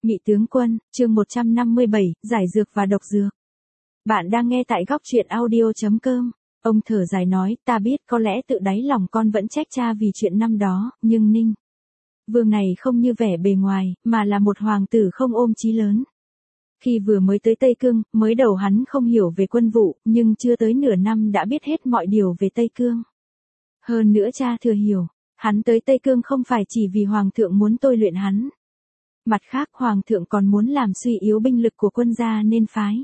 Nhị tướng quân, chương 157, giải dược và độc dược. Bạn đang nghe tại góc truyện audio.com. Ông thở dài nói, ta biết có lẽ tự đáy lòng con vẫn trách cha vì chuyện năm đó, nhưng Ninh Vương này không như vẻ bề ngoài, mà là một hoàng tử không ôm chí lớn. Khi vừa mới tới Tây Cương, mới đầu hắn không hiểu về quân vụ, nhưng chưa tới nửa năm đã biết hết mọi điều về Tây Cương. Hơn nữa cha thừa hiểu, hắn tới Tây Cương không phải chỉ vì hoàng thượng muốn tôi luyện hắn. Mặt khác hoàng thượng còn muốn làm suy yếu binh lực của quân gia nên phái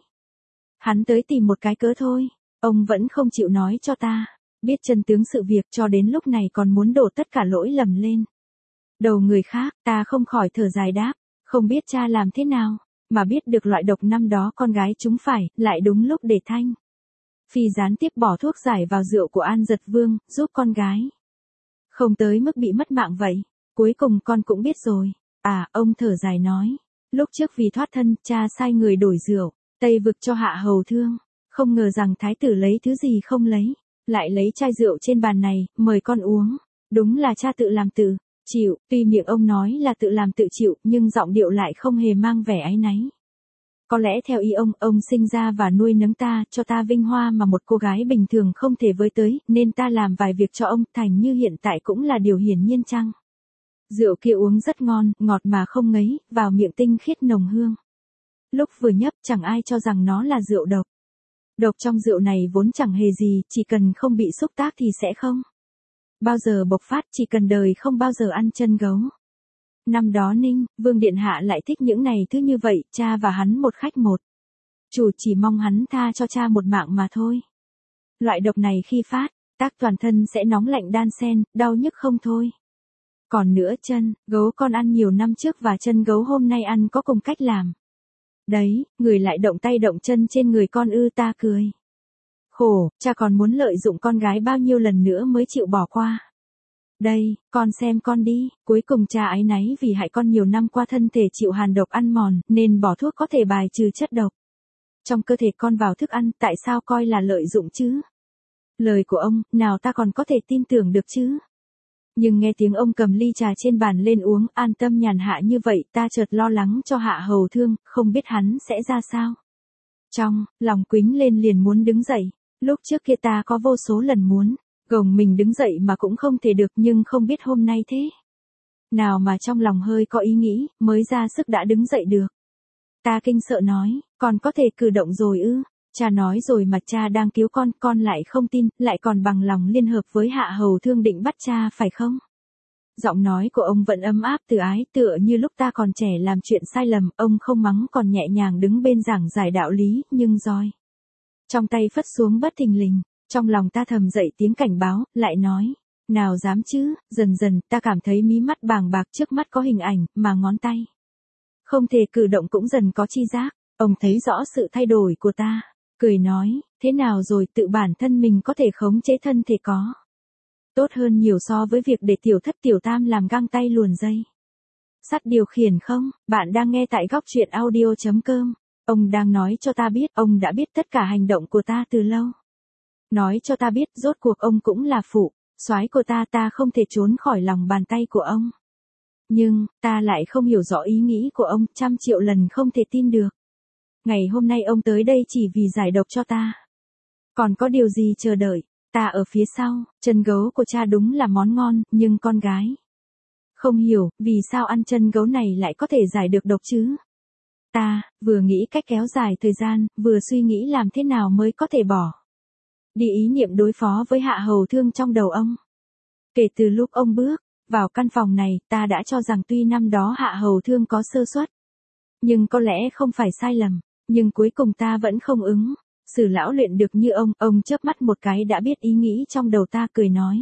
hắn tới tìm một cái cớ thôi, ông vẫn không chịu nói cho ta, biết chân tướng sự việc cho đến lúc này còn muốn đổ tất cả lỗi lầm lên đầu người khác, ta không khỏi thở dài đáp, không biết cha làm thế nào, mà biết được loại độc năm đó con gái chúng phải, lại đúng lúc để Thanh Phi gián tiếp bỏ thuốc giải vào rượu của An Dật Vương, giúp con gái không tới mức bị mất mạng vậy, cuối cùng con cũng biết rồi. À, ông thở dài nói, lúc trước vì thoát thân, cha sai người đổi rượu Tây vực cho Hạ Hầu Thương, không ngờ rằng thái tử lấy thứ gì không lấy, lại lấy chai rượu trên bàn này, mời con uống, đúng là cha tự làm tự chịu, tuy miệng ông nói là tự làm tự chịu, nhưng giọng điệu lại không hề mang vẻ áy náy. Có lẽ theo ý ông sinh ra và nuôi nấng ta, cho ta vinh hoa mà một cô gái bình thường không thể với tới, nên ta làm vài việc cho ông, thành như hiện tại cũng là điều hiển nhiên chăng? Rượu kia uống rất ngon, ngọt mà không ngấy, vào miệng tinh khiết nồng hương. Lúc vừa nhấp chẳng ai cho rằng nó là rượu độc. Độc trong rượu này vốn chẳng hề gì, chỉ cần không bị xúc tác thì sẽ không bao giờ bộc phát, chỉ cần đời không bao giờ ăn chân gấu. Năm đó Ninh Vương Điện Hạ lại thích những này thứ như vậy, cha và hắn một khách một chủ chỉ mong hắn tha cho cha một mạng mà thôi. Loại độc này khi phát tác toàn thân sẽ nóng lạnh đan xen, đau nhức không thôi. Còn nữa chân gấu con ăn nhiều năm trước và chân gấu hôm nay ăn có cùng cách làm. Đấy, người lại động tay động chân trên người con ư, ta cười. Khổ, cha còn muốn lợi dụng con gái bao nhiêu lần nữa mới chịu bỏ qua. Đây, con xem con đi, cuối cùng cha áy náy vì hại con nhiều năm qua thân thể chịu hàn độc ăn mòn, nên bỏ thuốc có thể bài trừ chất độc trong cơ thể con vào thức ăn, tại sao coi là lợi dụng chứ? Lời của ông, nào ta còn có thể tin tưởng được chứ? Nhưng nghe tiếng ông cầm ly trà trên bàn lên uống, an tâm nhàn hạ như vậy, ta chợt lo lắng cho Hạ Hầu Thương, không biết hắn sẽ ra sao. Trong lòng quýnh lên liền muốn đứng dậy, lúc trước kia ta có vô số lần muốn gồng mình đứng dậy mà cũng không thể được, nhưng không biết hôm nay thế nào mà trong lòng hơi có ý nghĩ, mới ra sức đã đứng dậy được. Ta kinh sợ nói, con có thể cử động rồi ư? Cha nói rồi mà cha đang cứu con lại không tin, lại còn bằng lòng liên hợp với Hạ Hầu Thương định bắt cha phải không? Giọng nói của ông vẫn ấm áp từ ái, tựa như lúc ta còn trẻ làm chuyện sai lầm, ông không mắng còn nhẹ nhàng đứng bên giảng giải đạo lý, nhưng roi trong tay phất xuống bất thình lình, trong lòng ta thầm dậy tiếng cảnh báo, lại nói, nào dám chứ, dần dần ta cảm thấy mí mắt bàng bạc, trước mắt có hình ảnh, mà ngón tay không thể cử động cũng dần có chi giác. Ông thấy rõ sự thay đổi của ta, cười nói, thế nào rồi, tự bản thân mình có thể khống chế thân thể có tốt hơn nhiều so với việc để tiểu thất tiểu tam làm găng tay luồn dây sắt điều khiển không? Bạn đang nghe tại góc truyện audio.com. Ông đang nói cho ta biết, ông đã biết tất cả hành động của ta từ lâu. Nói cho ta biết, rốt cuộc ông cũng là phụ soái của ta không thể trốn khỏi lòng bàn tay của ông. Nhưng, ta lại không hiểu rõ ý nghĩ của ông, 100.000.000 lần không thể tin được. Ngày hôm nay ông tới đây chỉ vì giải độc cho ta. Còn có điều gì chờ đợi? Ta ở phía sau, chân gấu của cha đúng là món ngon, nhưng con gái không hiểu, vì sao ăn chân gấu này lại có thể giải được độc chứ? Ta, vừa nghĩ cách kéo dài thời gian, vừa suy nghĩ làm thế nào mới có thể bỏ đi ý niệm đối phó với Hạ Hầu Thương trong đầu ông. Kể từ lúc ông bước vào căn phòng này, ta đã cho rằng tuy năm đó Hạ Hầu Thương có sơ suất, nhưng có lẽ không phải sai lầm, nhưng cuối cùng ta vẫn không ứng xử lão luyện được như ông chớp mắt một cái đã biết ý nghĩ trong đầu ta, cười nói.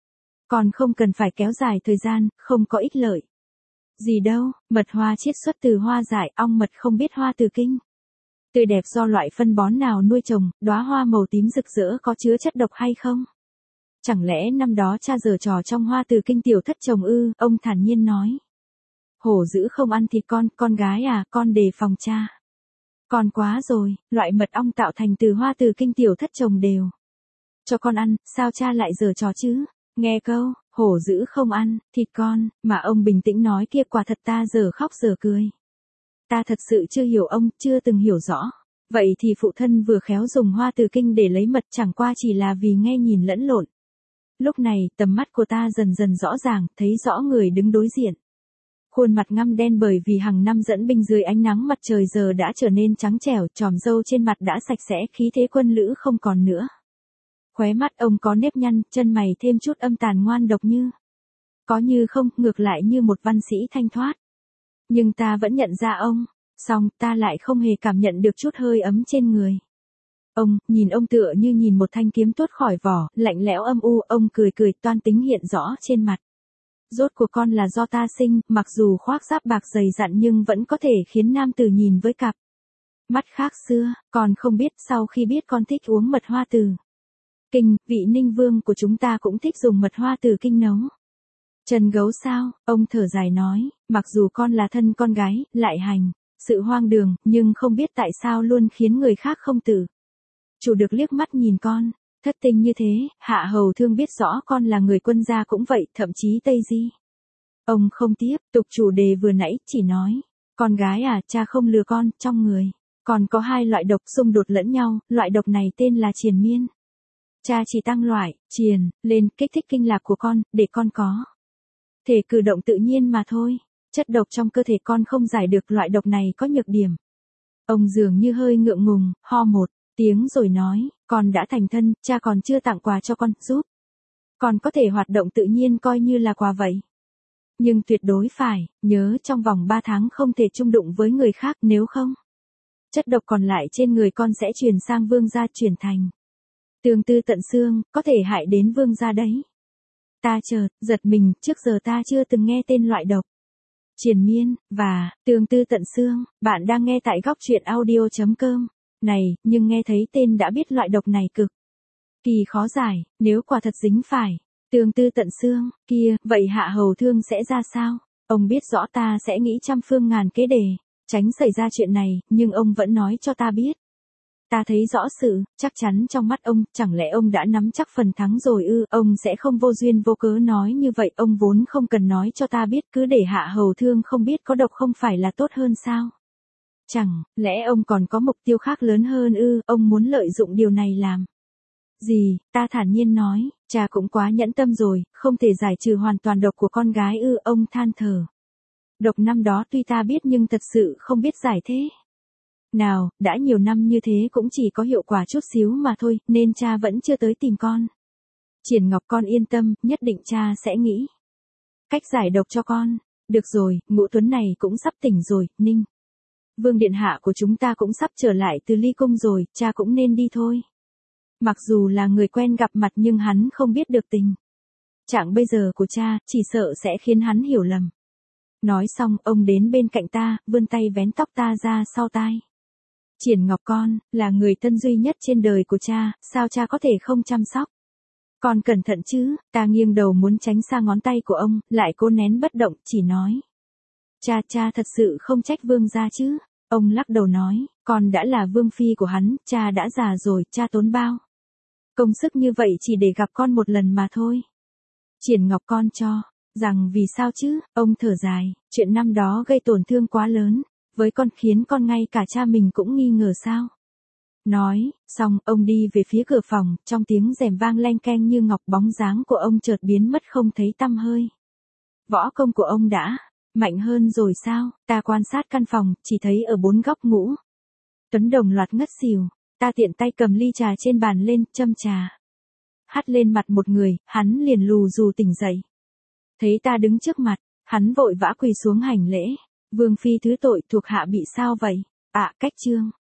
Còn không cần phải kéo dài thời gian, không có ích lợi gì đâu, mật hoa chiết xuất từ hoa dại, ong mật không biết hoa từ kinh tươi đẹp do loại phân bón nào nuôi trồng, đóa hoa màu tím rực rỡ có chứa chất độc hay không? Chẳng lẽ năm đó cha giở trò trong hoa từ kinh tiểu thất trồng ư? Ông thản nhiên nói. Hổ dữ không ăn thịt con gái à, con đề phòng cha. Con quá rồi, loại mật ong tạo thành từ hoa từ kinh tiểu thất trồng đều cho con ăn, sao cha lại giở trò chứ? Nghe câu, hổ dữ không ăn thịt con, mà ông bình tĩnh nói kia quả thật ta giờ khóc giờ cười. Ta thật sự chưa hiểu ông, chưa từng hiểu rõ. Vậy thì phụ thân vừa khéo dùng hoa từ kinh để lấy mật chẳng qua chỉ là vì nghe nhìn lẫn lộn. Lúc này, tầm mắt của ta dần dần rõ ràng, thấy rõ người đứng đối diện. Khuôn mặt ngăm đen bởi vì hàng năm dẫn binh dưới ánh nắng mặt trời giờ đã trở nên trắng trẻo, chòm râu trên mặt đã sạch sẽ, khí thế quân lữ không còn nữa. Khóe mắt ông có nếp nhăn, chân mày thêm chút âm tàn ngoan độc như. Có như không, ngược lại như một văn sĩ thanh thoát. Nhưng ta vẫn nhận ra ông, song ta lại không hề cảm nhận được chút hơi ấm trên người. Nhìn ông tựa như nhìn một thanh kiếm tuốt khỏi vỏ, lạnh lẽo âm u, ông cười cười toan tính hiện rõ trên mặt. Rốt cuộc con là do ta sinh, mặc dù khoác giáp bạc dày dặn nhưng vẫn có thể khiến nam tử nhìn với cặp mắt khác xưa, còn không biết sau khi biết con thích uống mật hoa từ kinh, vị Ninh Vương của chúng ta cũng thích dùng mật hoa từ kinh nấu. Trần gấu sao, ông thở dài nói, mặc dù con là thân con gái, lại hành sự hoang đường, nhưng không biết tại sao luôn khiến người khác không tự chủ được liếc mắt nhìn con. Thất tình như thế, Hạ Hầu Thương biết rõ con là người quân gia cũng vậy, thậm chí Tây Di. Ông không tiếp tục chủ đề vừa nãy, chỉ nói, con gái à, cha không lừa con, trong người còn có 2 loại độc xung đột lẫn nhau, loại độc này tên là triền miên. Cha chỉ tăng loại triền lên kích thích kinh lạc của con, để con có thể cử động tự nhiên mà thôi. Chất độc trong cơ thể con không giải được, loại độc này có nhược điểm. Ông dường như hơi ngượng ngùng, ho một tiếng rồi nói, con đã thành thân, cha còn chưa tặng quà cho con, giúp con có thể hoạt động tự nhiên coi như là quà vậy. Nhưng tuyệt đối phải nhớ trong vòng 3 tháng không thể chung đụng với người khác, nếu không chất độc còn lại trên người con sẽ truyền sang vương gia, chuyển thành tương tư tận xương, có thể hại đến vương gia đấy. Ta chợt giật mình, trước giờ ta chưa từng nghe tên loại độc triền miên và tương tư tận xương. Bạn đang nghe tại góc truyện audio.com này, nhưng nghe thấy tên đã biết loại độc này cực kỳ khó giải, nếu quả thật dính phải tương tư tận xương kia, vậy Hạ Hầu Thương sẽ ra sao? Ông biết rõ ta sẽ nghĩ trăm phương ngàn kế để tránh xảy ra chuyện này, nhưng ông vẫn nói cho ta biết. Ta thấy rõ sự chắc chắn trong mắt ông, chẳng lẽ ông đã nắm chắc phần thắng rồi ư? Ông sẽ không vô duyên vô cớ nói như vậy, ông vốn không cần nói cho ta biết, cứ để Hạ Hầu Thương không biết có độc không phải là tốt hơn sao? Chẳng lẽ ông còn có mục tiêu khác lớn hơn ư? Ông muốn lợi dụng điều này làm gì? Ta thản nhiên nói, cha cũng quá nhẫn tâm rồi, không thể giải trừ hoàn toàn độc của con gái ư? Ông than thở. Độc năm đó tuy ta biết nhưng thật sự không biết giải thế nào, đã nhiều năm như thế cũng chỉ có hiệu quả chút xíu mà thôi, nên cha vẫn chưa tới tìm con. Triển Ngọc, con yên tâm, nhất định cha sẽ nghĩ cách giải độc cho con. Được rồi, Ngũ Tuấn này cũng sắp tỉnh rồi, Ninh Vương điện hạ của chúng ta cũng sắp trở lại từ ly cung rồi, cha cũng nên đi thôi. Mặc dù là người quen gặp mặt nhưng hắn không biết được tình trạng bây giờ của cha, chỉ sợ sẽ khiến hắn hiểu lầm. Nói xong, ông đến bên cạnh ta, vươn tay vén tóc ta ra sau tai. Triển Ngọc, con là người thân duy nhất trên đời của cha, sao cha có thể không chăm sóc con cẩn thận chứ? Ta nghiêng đầu muốn tránh xa ngón tay của ông, lại cố nén bất động, chỉ nói, cha thật sự không trách vương gia chứ? Ông lắc đầu nói, con đã là vương phi của hắn, cha đã già rồi, cha tốn bao công sức như vậy chỉ để gặp con một lần mà thôi. Triển Ngọc, con cho rằng vì sao chứ? Ông thở dài, chuyện năm đó gây tổn thương quá lớn với con, khiến con ngay cả cha mình cũng nghi ngờ sao? Nói xong, ông đi về phía cửa phòng, trong tiếng rèm vang leng keng như ngọc, bóng dáng của ông chợt biến mất không thấy tăm hơi. Võ công của ông đã mạnh hơn rồi sao? Ta quan sát căn phòng, chỉ thấy ở 4 góc Ngũ Tuấn đồng loạt ngất xỉu. Ta tiện tay cầm ly trà trên bàn lên, châm trà hắt lên mặt một người, hắn liền lù dù tỉnh dậy. Thấy ta đứng trước mặt, hắn vội vã quỳ xuống hành lễ. Vương phi thứ tội, thuộc hạ bị sao vậy? Cách trương